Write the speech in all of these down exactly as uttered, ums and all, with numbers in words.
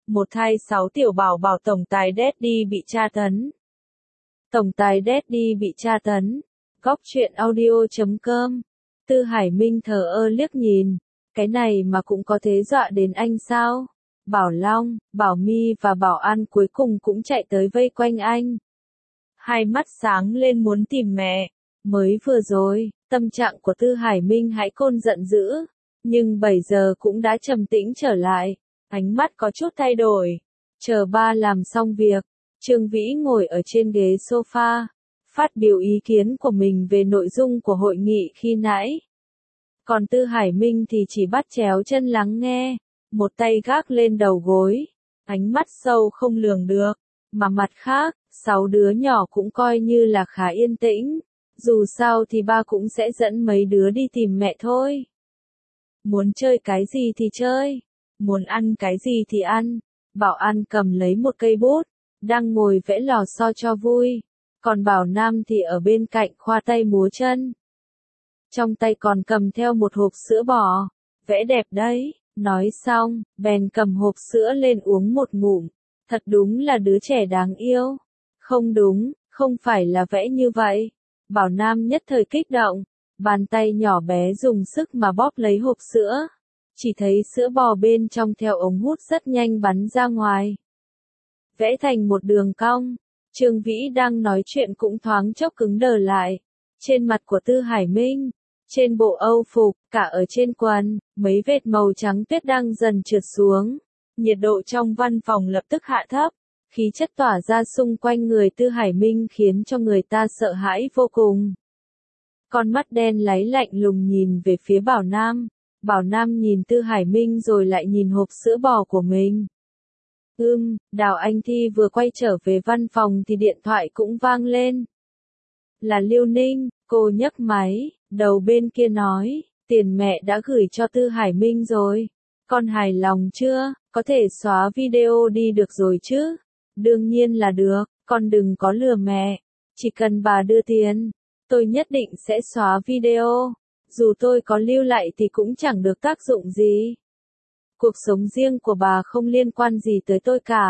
một thai sáu tiểu bảo bảo tổng tài Daddy bị tra tấn. Tổng tài Daddy bị tra tấn. Góc truyện audio chấm com. Tư Hải Minh thờ ơ liếc nhìn. Cái này mà cũng có thế dọa đến anh sao? Bảo Long, Bảo My và Bảo An cuối cùng cũng chạy tới vây quanh anh. Hai mắt sáng lên muốn tìm mẹ. Mới vừa rồi, tâm trạng của Tư Hải Minh hãi côn giận dữ. Nhưng bây giờ cũng đã trầm tĩnh trở lại. Ánh mắt có chút thay đổi. Chờ ba làm xong việc. Trương Vĩ ngồi ở trên ghế sofa. Phát biểu ý kiến của mình về nội dung của hội nghị khi nãy. Còn Tư Hải Minh thì chỉ bắt chéo chân lắng nghe. Một tay gác lên đầu gối. Ánh mắt sâu không lường được. Mà mặt khác, sáu đứa nhỏ cũng coi như là khá yên tĩnh. Dù sao thì ba cũng sẽ dẫn mấy đứa đi tìm mẹ thôi. Muốn chơi cái gì thì chơi. Muốn ăn cái gì thì ăn. Bảo An cầm lấy một cây bút. Đang ngồi vẽ lò xo cho vui. Còn Bảo Nam thì ở bên cạnh khoa tay múa chân. Trong tay còn cầm theo một hộp sữa bò. Vẽ đẹp đấy. Nói xong, bèn cầm hộp sữa lên uống một ngụm. Thật đúng là đứa trẻ đáng yêu. Không đúng, không phải là vẽ như vậy. Bảo Nam nhất thời kích động. Bàn tay nhỏ bé dùng sức mà bóp lấy hộp sữa. Chỉ thấy sữa bò bên trong theo ống hút rất nhanh bắn ra ngoài. Vẽ thành một đường cong. Trương Vĩ đang nói chuyện cũng thoáng chốc cứng đờ lại. Trên mặt của Tư Hải Minh, trên bộ âu phục, cả ở trên quần, mấy vệt màu trắng tuyết đang dần trượt xuống. Nhiệt độ trong văn phòng lập tức hạ thấp. Khí chất tỏa ra xung quanh người Tư Hải Minh khiến cho người ta sợ hãi vô cùng. Con mắt đen láy lạnh lùng nhìn về phía Bảo Nam. Bảo Nam nhìn Tư Hải Minh rồi lại nhìn hộp sữa bò của mình. Ưm, Đào Anh Thi vừa quay trở về văn phòng thì điện thoại cũng vang lên. Là Liêu Ninh, cô nhấc máy, đầu bên kia nói, tiền mẹ đã gửi cho Tư Hải Minh rồi. Con hài lòng chưa, có thể xóa video đi được rồi chứ? Đương nhiên là được, con đừng có lừa mẹ. Chỉ cần bà đưa tiền, tôi nhất định sẽ xóa video. Dù tôi có lưu lại thì cũng chẳng được tác dụng gì. Cuộc sống riêng của bà không liên quan gì tới tôi cả.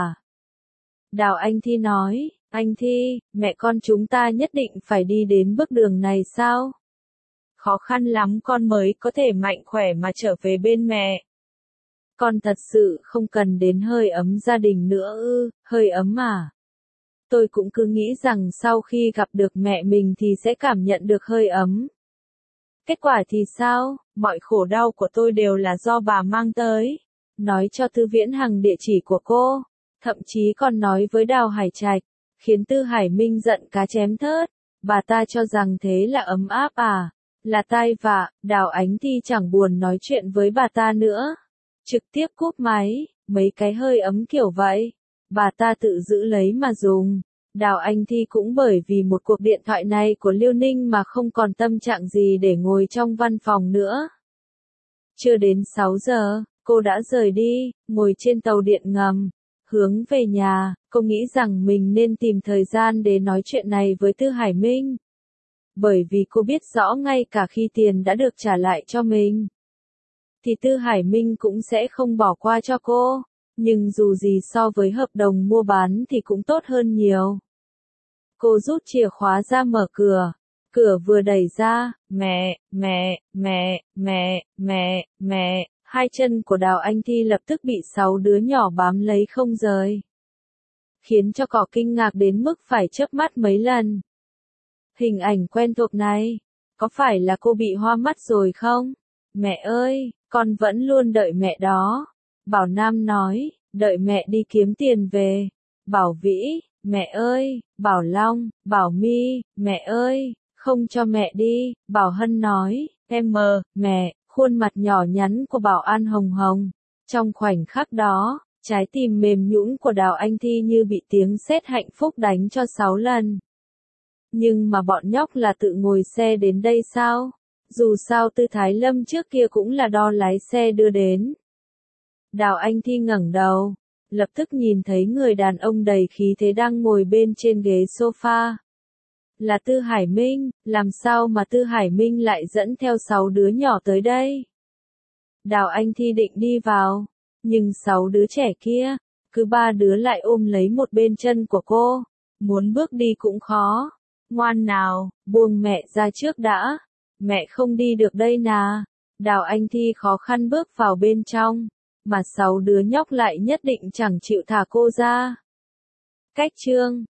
Đào Anh Thi nói, anh Thi, mẹ con chúng ta nhất định phải đi đến bước đường này sao? Khó khăn lắm con mới có thể mạnh khỏe mà trở về bên mẹ. Con thật sự không cần đến hơi ấm gia đình nữa ư, hơi ấm à? Tôi cũng cứ nghĩ rằng sau khi gặp được mẹ mình thì sẽ cảm nhận được hơi ấm. Kết quả thì sao? Mọi khổ đau của tôi đều là do bà mang tới. Nói cho Tư Viễn Hằng địa chỉ của cô. Thậm chí còn nói với Đào Hải Trạch. Khiến Tư Hải Minh giận cá chém thớt. Bà ta cho rằng thế là ấm áp à? Là tai vạ. Đào Ánh Thi chẳng buồn nói chuyện với bà ta nữa. Trực tiếp cúp máy. Mấy cái hơi ấm kiểu vậy. Bà ta tự giữ lấy mà dùng. Đào Anh Thi cũng bởi vì một cuộc điện thoại này của Liêu Ninh mà không còn tâm trạng gì để ngồi trong văn phòng nữa. Chưa đến sáu giờ, cô đã rời đi, ngồi trên tàu điện ngầm, hướng về nhà. Cô nghĩ rằng mình nên tìm thời gian để nói chuyện này với Tư Hải Minh. Bởi vì cô biết rõ ngay cả khi tiền đã được trả lại cho mình, thì Tư Hải Minh cũng sẽ không bỏ qua cho cô. Nhưng dù gì so với hợp đồng mua bán thì cũng tốt hơn nhiều. Cô rút chìa khóa ra mở cửa. Cửa vừa đẩy ra, mẹ, mẹ, mẹ, mẹ, mẹ, mẹ, hai chân của Đào Anh Thi lập tức bị sáu đứa nhỏ bám lấy không rời. Khiến cho cỏ kinh ngạc đến mức phải chớp mắt mấy lần. Hình ảnh quen thuộc này, có phải là cô bị hoa mắt rồi không? Mẹ ơi, con vẫn luôn đợi mẹ đó. Bảo Nam nói, đợi mẹ đi kiếm tiền về. Bảo Vĩ, mẹ ơi. Bảo Long, Bảo My, mẹ ơi, không cho mẹ đi. Bảo Hân nói, em mờ, mẹ. Khuôn mặt nhỏ nhắn của Bảo An hồng hồng. Trong khoảnh khắc đó, trái tim mềm nhũn của Đào Anh Thi như bị tiếng sét hạnh phúc đánh cho sáu lần. Nhưng mà bọn nhóc là tự ngồi xe đến đây sao? Dù sao Tư Thái Lâm trước kia cũng là đo lái xe đưa đến. Đào Anh Thi ngẩng đầu, lập tức nhìn thấy người đàn ông đầy khí thế đang ngồi bên trên ghế sofa. Là Tư Hải Minh, làm sao mà Tư Hải Minh lại dẫn theo sáu đứa nhỏ tới đây? Đào Anh Thi định đi vào, nhưng sáu đứa trẻ kia, cứ ba đứa lại ôm lấy một bên chân của cô, muốn bước đi cũng khó. Ngoan nào, buông mẹ ra trước đã. Mẹ không đi được đây nà. Đào Anh Thi khó khăn bước vào bên trong, mà sáu đứa nhóc lại nhất định chẳng chịu thả cô ra. Cách chương